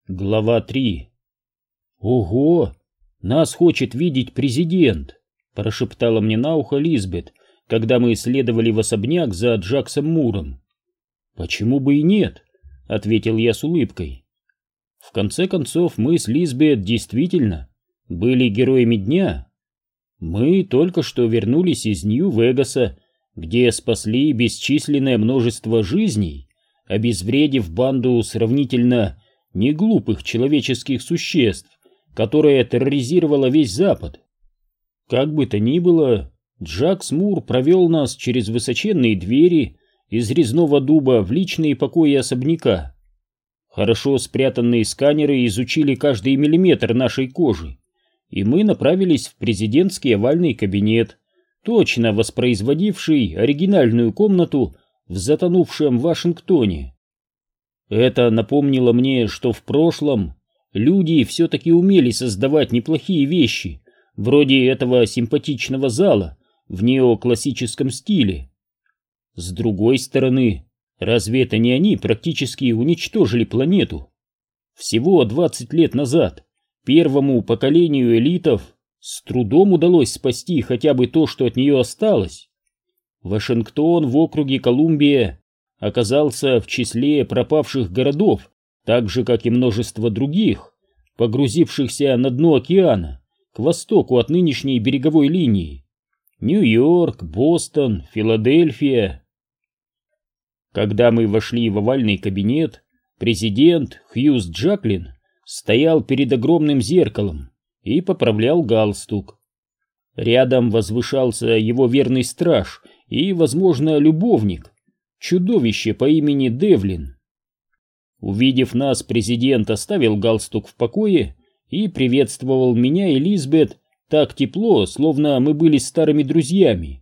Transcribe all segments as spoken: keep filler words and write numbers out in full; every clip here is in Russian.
Глава три. «Ого! Нас хочет видеть президент!» — прошептала мне на ухо Лизбет, когда мы следовали в особняк за Джаксом Муром. «Почему бы и нет?» — ответил я с улыбкой. В конце концов, мы с Лизбет действительно были героями дня. Мы только что вернулись из Нью-Вегаса, где спасли бесчисленное множество жизней, обезвредив банду сравнительно неглупых человеческих существ, которая терроризировала весь Запад. Как бы то ни было, Джакс Мур провел нас через высоченные двери из резного дуба в личные покои особняка. Хорошо спрятанные сканеры изучили каждый миллиметр нашей кожи, и мы направились в президентский овальный кабинет, точно воспроизводивший оригинальную комнату в затонувшем Вашингтоне. Это напомнило мне, что в прошлом люди все-таки умели создавать неплохие вещи, вроде этого симпатичного зала в неоклассическом стиле. С другой стороны, разве это не они практически уничтожили планету? Всего двадцать лет назад первому поколению элитов с трудом удалось спасти хотя бы то, что от нее осталось. Вашингтон в округе Колумбия оказался в числе пропавших городов, так же, как и множество других, погрузившихся на дно океана, к востоку от нынешней береговой линии. Нью-Йорк, Бостон, Филадельфия. Когда мы вошли в овальный кабинет, президент Хьюз Джаклин стоял перед огромным зеркалом и поправлял галстук. Рядом возвышался его верный страж и, возможно, любовник, чудовище по имени Девлин. Увидев нас, президент оставил галстук в покое и приветствовал меня и Лизбет так тепло, словно мы были старыми друзьями.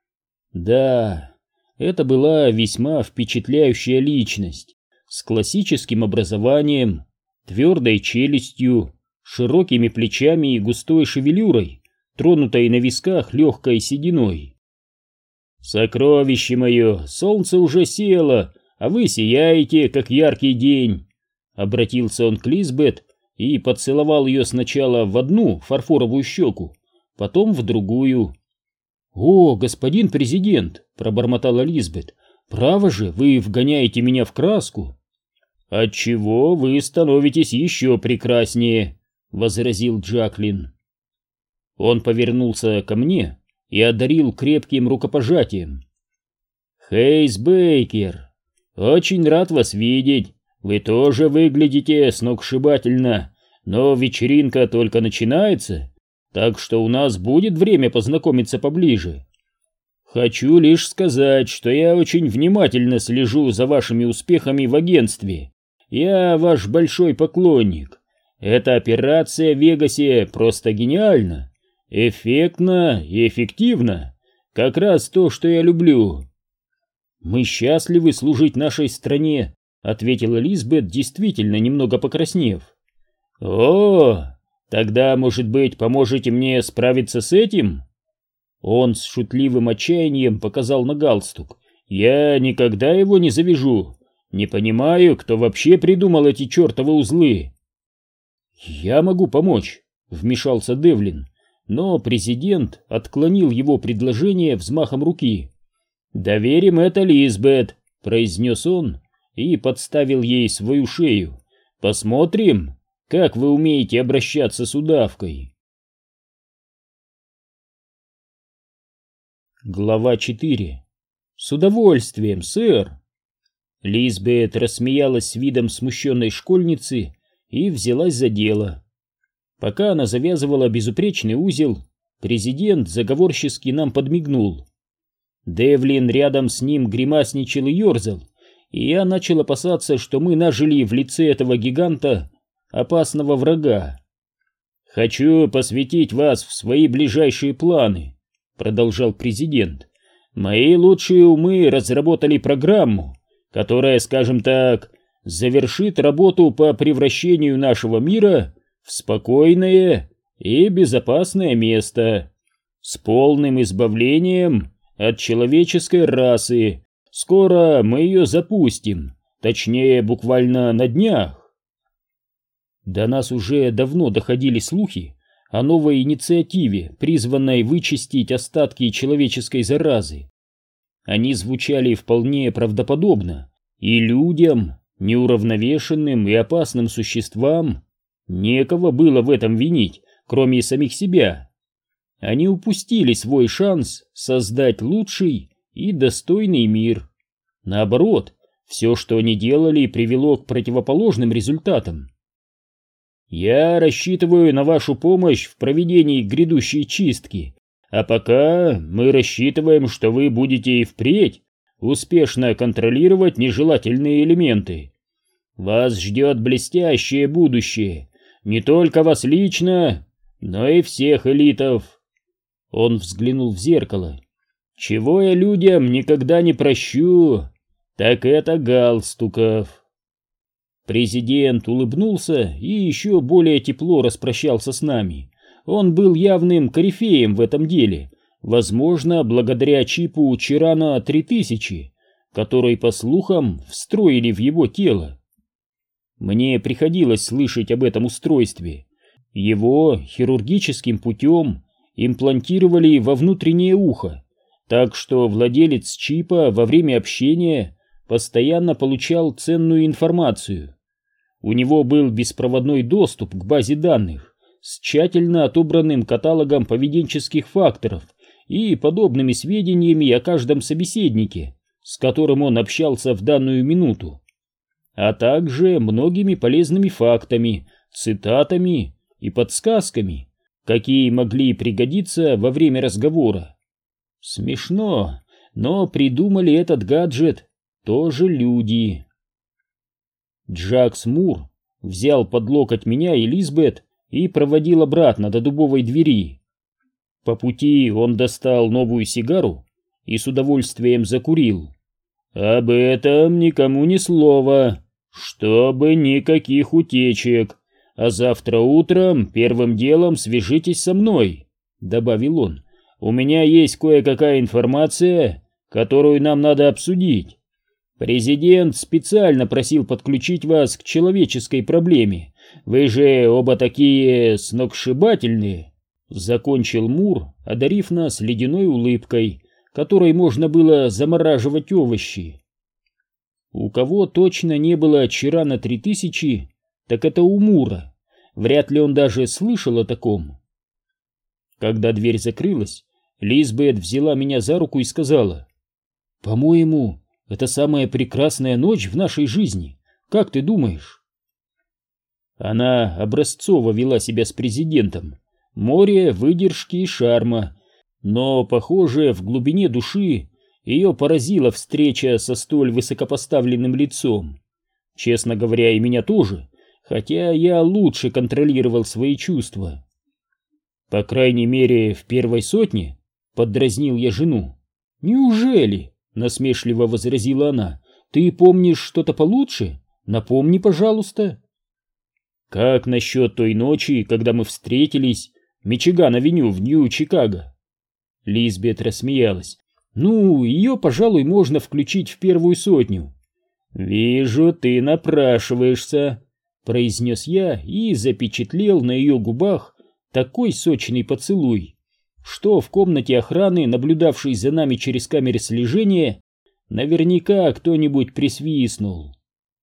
Да, это была весьма впечатляющая личность, с классическим образованием, твердой челюстью, широкими плечами и густой шевелюрой, тронутой на висках легкой сединой. «Сокровище мое, солнце уже село, а вы сияете, как яркий день!» Обратился он к Лизбет и поцеловал ее сначала в одну фарфоровую щеку, потом в другую. «О, господин президент!» — пробормотала Лизбет. «Право же, вы вгоняете меня в краску!» «Отчего вы становитесь еще прекраснее!» — возразил Джаклин. Он повернулся ко мне и одарил крепким рукопожатием. «Хейс Бейкер, очень рад вас видеть. Вы тоже выглядите сногсшибательно, но вечеринка только начинается, так что у нас будет время познакомиться поближе. Хочу лишь сказать, что я очень внимательно слежу за вашими успехами в агентстве. Я ваш большой поклонник. Эта операция в Вегасе просто гениальна. Эффектно и эффективно. Как раз то, что я люблю». «Мы счастливы служить нашей стране», — ответила Лизбет, действительно немного покраснев. «О, тогда, может быть, поможете мне справиться с этим?» Он с шутливым отчаянием показал на галстук. «Я никогда его не завяжу. Не понимаю, кто вообще придумал эти чертовы узлы». «Я могу помочь», — вмешался Девлин, но президент отклонил его предложение взмахом руки. «Доверим это Лизбет», — произнес он и подставил ей свою шею. «Посмотрим, как вы умеете обращаться с удавкой». Глава четыре. «С удовольствием, сэр». Лизбет рассмеялась с видом смущенной школьницы и взялась за дело. Пока она завязывала безупречный узел, президент заговорчески нам подмигнул. Девлин рядом с ним гримасничал и ерзал, и я начал опасаться, что мы нажили в лице этого гиганта опасного врага. «Хочу посвятить вас в свои ближайшие планы», — продолжал президент. «Мои лучшие умы разработали программу, которая, скажем так, завершит работу по превращению нашего мира в спокойное и безопасное место, с полным избавлением от человеческой расы. Скоро мы ее запустим, точнее, буквально на днях». До нас уже давно доходили слухи о новой инициативе, призванной вычистить остатки человеческой заразы. Они звучали вполне правдоподобно, и людям, неуравновешенным и опасным существам, некого было в этом винить, кроме самих себя. Они упустили свой шанс создать лучший и достойный мир. Наоборот, все, что они делали, привело к противоположным результатам. Я рассчитываю на вашу помощь в проведении грядущей чистки, а пока мы рассчитываем, что вы будете и впредь успешно контролировать нежелательные элементы. Вас ждет блестящее будущее, не только вас лично, но и всех элитов. Он взглянул в зеркало. Чего я людям никогда не прощу, так это галстуков. Президент улыбнулся и еще более тепло распрощался с нами. Он был явным корифеем в этом деле, возможно, благодаря чипу Чирана три тысячи, который, по слухам, встроили в его тело. Мне приходилось слышать об этом устройстве. Его хирургическим путем имплантировали во внутреннее ухо, так что владелец чипа во время общения постоянно получал ценную информацию. У него был беспроводной доступ к базе данных с тщательно отобранным каталогом поведенческих факторов и подобными сведениями о каждом собеседнике, с которым он общался в данную минуту, а также многими полезными фактами, цитатами и подсказками, какие могли пригодиться во время разговора. Смешно, но придумали этот гаджет тоже люди. Джакс Мур взял под локоть меня и Лизбет и проводил обратно до дубовой двери. По пути он достал новую сигару и с удовольствием закурил. «Об этом никому ни слова, чтобы никаких утечек, а завтра утром первым делом свяжитесь со мной», — добавил он. «У меня есть кое-какая информация, которую нам надо обсудить. Президент специально просил подключить вас к человеческой проблеме. Вы же оба такие сногсшибательные», — закончил Мур, одарив нас ледяной улыбкой, которой можно было замораживать овощи. У кого точно не было Чирана три тысячи, так это у Мура. Вряд ли он даже слышал о таком. Когда дверь закрылась, Лизбет взяла меня за руку и сказала: «По-моему, это самая прекрасная ночь в нашей жизни. Как ты думаешь?» Она образцово вела себя с президентом. Море выдержки и шарма. Но, похоже, в глубине души ее поразила встреча со столь высокопоставленным лицом. Честно говоря, и меня тоже, хотя я лучше контролировал свои чувства. «По крайней мере, в первой сотне», — поддразнил я жену. «Неужели?» — насмешливо возразила она. «Ты помнишь что-то получше? Напомни, пожалуйста». «Как насчет той ночи, когда мы встретились, Мичиган-авеню в Нью-Чикаго?» Лизбет рассмеялась. «Ну, ее, пожалуй, можно включить в первую сотню». «Вижу, ты напрашиваешься», — произнес я и запечатлел на ее губах такой сочный поцелуй, что в комнате охраны, наблюдавшей за нами через камеры слежения, наверняка кто-нибудь присвистнул.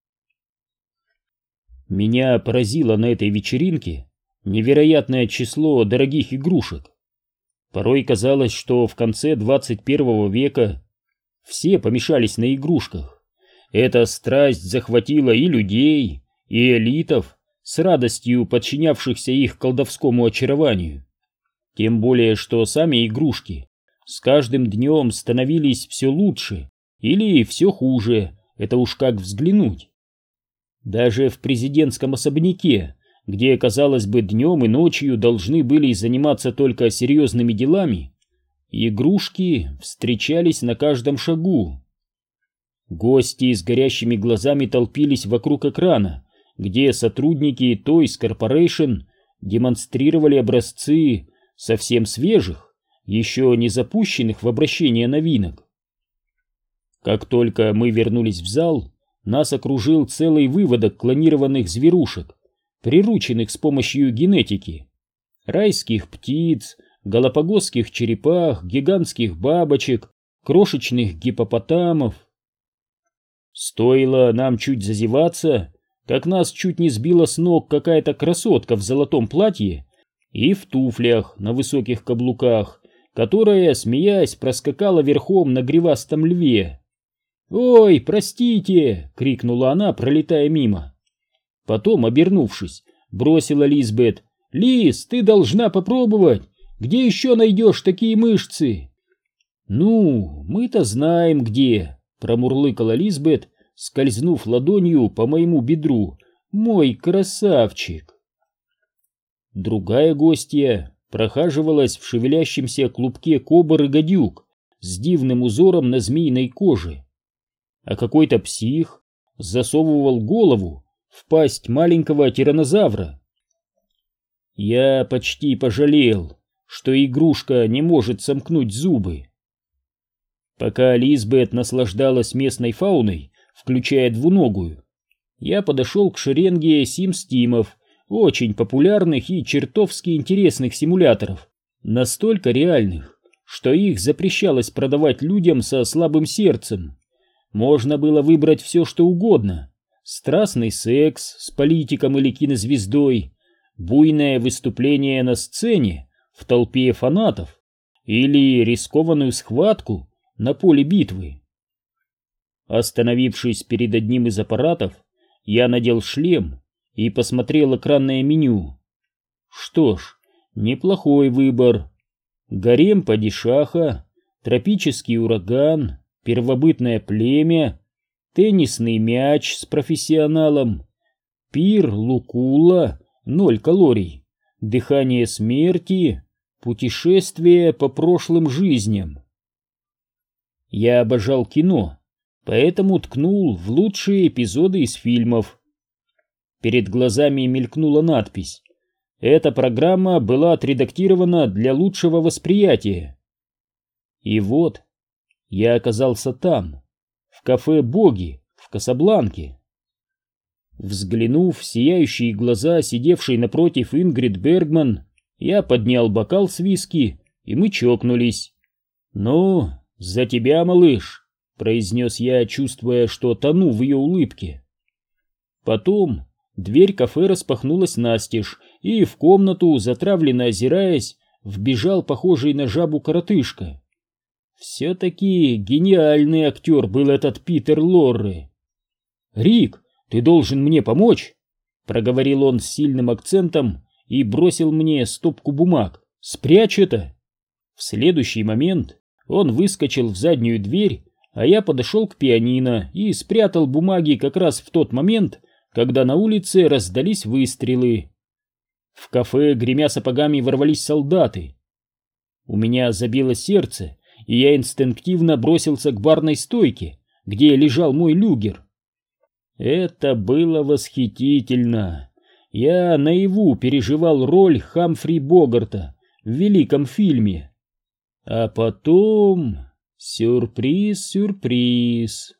Меня поразило на этой вечеринке невероятное число дорогих игрушек. Порой казалось, что в конце двадцать первого века все помешались на игрушках. Эта страсть захватила и людей, и элитов, с радостью подчинявшихся их колдовскому очарованию. Тем более, что сами игрушки с каждым днем становились все лучше или все хуже, это уж как взглянуть. Даже в президентском особняке, где, казалось бы, днем и ночью должны были заниматься только серьезными делами, игрушки встречались на каждом шагу. Гости с горящими глазами толпились вокруг экрана, где сотрудники Toys Corporation демонстрировали образцы совсем свежих, еще не запущенных в обращение новинок. Как только мы вернулись в зал, нас окружил целый выводок клонированных зверушек, прирученных с помощью генетики. Райских птиц, галапагосских черепах, гигантских бабочек, крошечных гиппопотамов. Стоило нам чуть зазеваться, как нас чуть не сбила с ног какая-то красотка в золотом платье и в туфлях на высоких каблуках, которая, смеясь, проскакала верхом на гривастом льве. «Ой, простите!» — крикнула она, пролетая мимо. Потом, обернувшись, бросила Лизбет: «Лиз, ты должна попробовать! Где еще найдешь такие мышцы?» «Ну, мы-то знаем где», — промурлыкала Лизбет, скользнув ладонью по моему бедру. «Мой красавчик!» Другая гостья прохаживалась в шевелящемся клубке кобр и гадюк с дивным узором на змеиной коже, а какой-то псих засовывал голову в пасть маленького тираннозавра. Я почти пожалел, что игрушка не может сомкнуть зубы. Пока Лизбет наслаждалась местной фауной, включая двуногую, я подошел к шеренге сим-стимов, очень популярных и чертовски интересных симуляторов, настолько реальных, что их запрещалось продавать людям со слабым сердцем. Можно было выбрать все, что угодно: страстный секс с политиком или кинозвездой, буйное выступление на сцене в толпе фанатов или рискованную схватку на поле битвы. Остановившись перед одним из аппаратов, я надел шлем и посмотрел экранное меню. Что ж, неплохой выбор. Гарем падишаха, тропический ураган, первобытное племя, теннисный мяч с профессионалом, пир Лукула, ноль калорий, дыхание смерти, путешествие по прошлым жизням. Я обожал кино, поэтому ткнул в лучшие эпизоды из фильмов. Перед глазами мелькнула надпись: «Эта программа была отредактирована для лучшего восприятия». И вот я оказался там, в кафе «Боги» в Касабланке. Взглянув в сияющие глаза сидевшей напротив Ингрид Бергман, я поднял бокал с виски, и мы чокнулись. «Ну, за тебя, малыш», — произнес я, чувствуя, что тону в ее улыбке. Потом дверь кафе распахнулась настежь, и в комнату, затравленно озираясь, вбежал похожий на жабу коротышка. Все-таки гениальный актер был этот Питер Лорре. «Рик, ты должен мне помочь», — проговорил он с сильным акцентом и бросил мне стопку бумаг. «Спрячь это». В следующий момент он выскочил в заднюю дверь, а я подошел к пианино и спрятал бумаги как раз в тот момент, когда на улице раздались выстрелы. В кафе, гремя сапогами, ворвались солдаты. У меня забило сердце, и я инстинктивно бросился к барной стойке, где лежал мой люгер. Это было восхитительно. Я наяву переживал роль Хамфри Богарта в великом фильме. А потом... сюрприз, сюрприз...